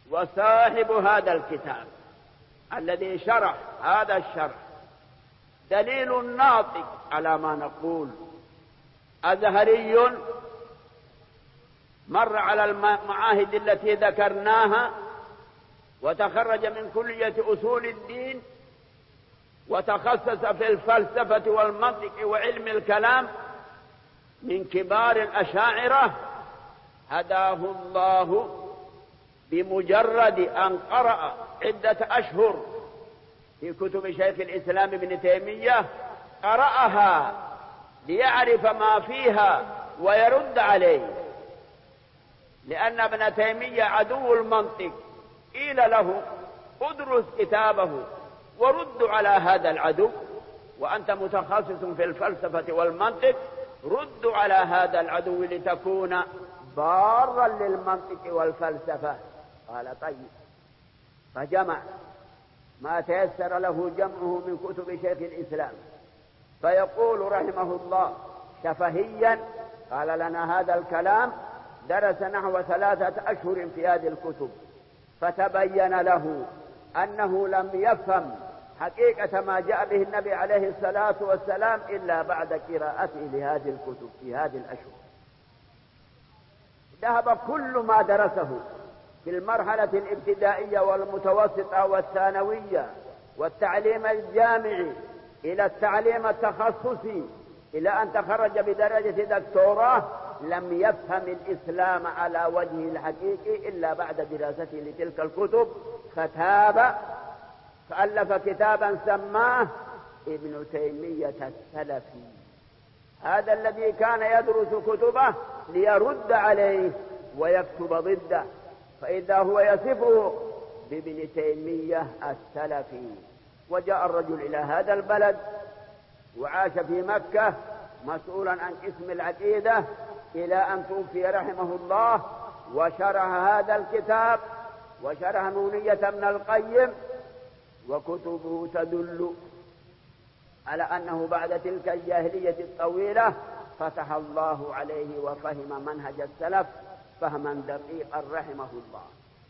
وصاحب هذا الكتاب الذي شرح هذا الشرح دليل ناطق على ما نقول. أزهري مر على المعاهد التي ذكرناها وتخرج من كلية أصول الدين وتخصص في الفلسفة والمنطق وعلم الكلام من كبار الأشاعرة، هداه الله بمجرد أن قرأ عدة أشهر في كتب شيخ الإسلام ابن تيمية، قرأها ليعرف ما فيها ويرد عليه، لأن ابن تيمية عدو المنطق. قيل له ادرس كتابه ورد على هذا العدو، وأنت متخصص في الفلسفة والمنطق، رد على هذا العدو لتكون بارا للمنطق والفلسفة. قال طيب، فجمع ما تيسر له جمعه من كتب شيخ الإسلام، فيقول رحمه الله شفهيا قال لنا هذا الكلام، درس نحو 3 أشهر في هذه الكتب، فتبين له أنه لم يفهم حقيقة ما جاء به النبي عليه الصلاة والسلام إلا بعد قراءته لهذه الكتب في هذه الأشهر. ذهب كل ما درسه في المرحلة الابتدائية والمتوسطة والثانوية والتعليم الجامعي إلى التعليم التخصصي إلى أن تخرج بدرجة دكتوراه، لم يفهم الإسلام على وجهه الحقيقي إلا بعد دراسته لتلك الكتب، فتاب فألف كتابا سماه ابن تيمية السلفي. هذا الذي كان يدرس كتبه ليرد عليه ويكتب ضده، فإذا هو يصفه بابن تيمية السلفي. وجاء الرجل إلى هذا البلد وعاش في مكة مسؤولا عن قسم العقيدة إلى أن توفي رحمه الله، وشرح هذا الكتاب وشرح نونية ابن القيم، وكتبه تدل على أنه بعد تلك الجاهلية الطويلة فتح الله عليه وفهم منهج السلف فهما دقيقا رحمه الله.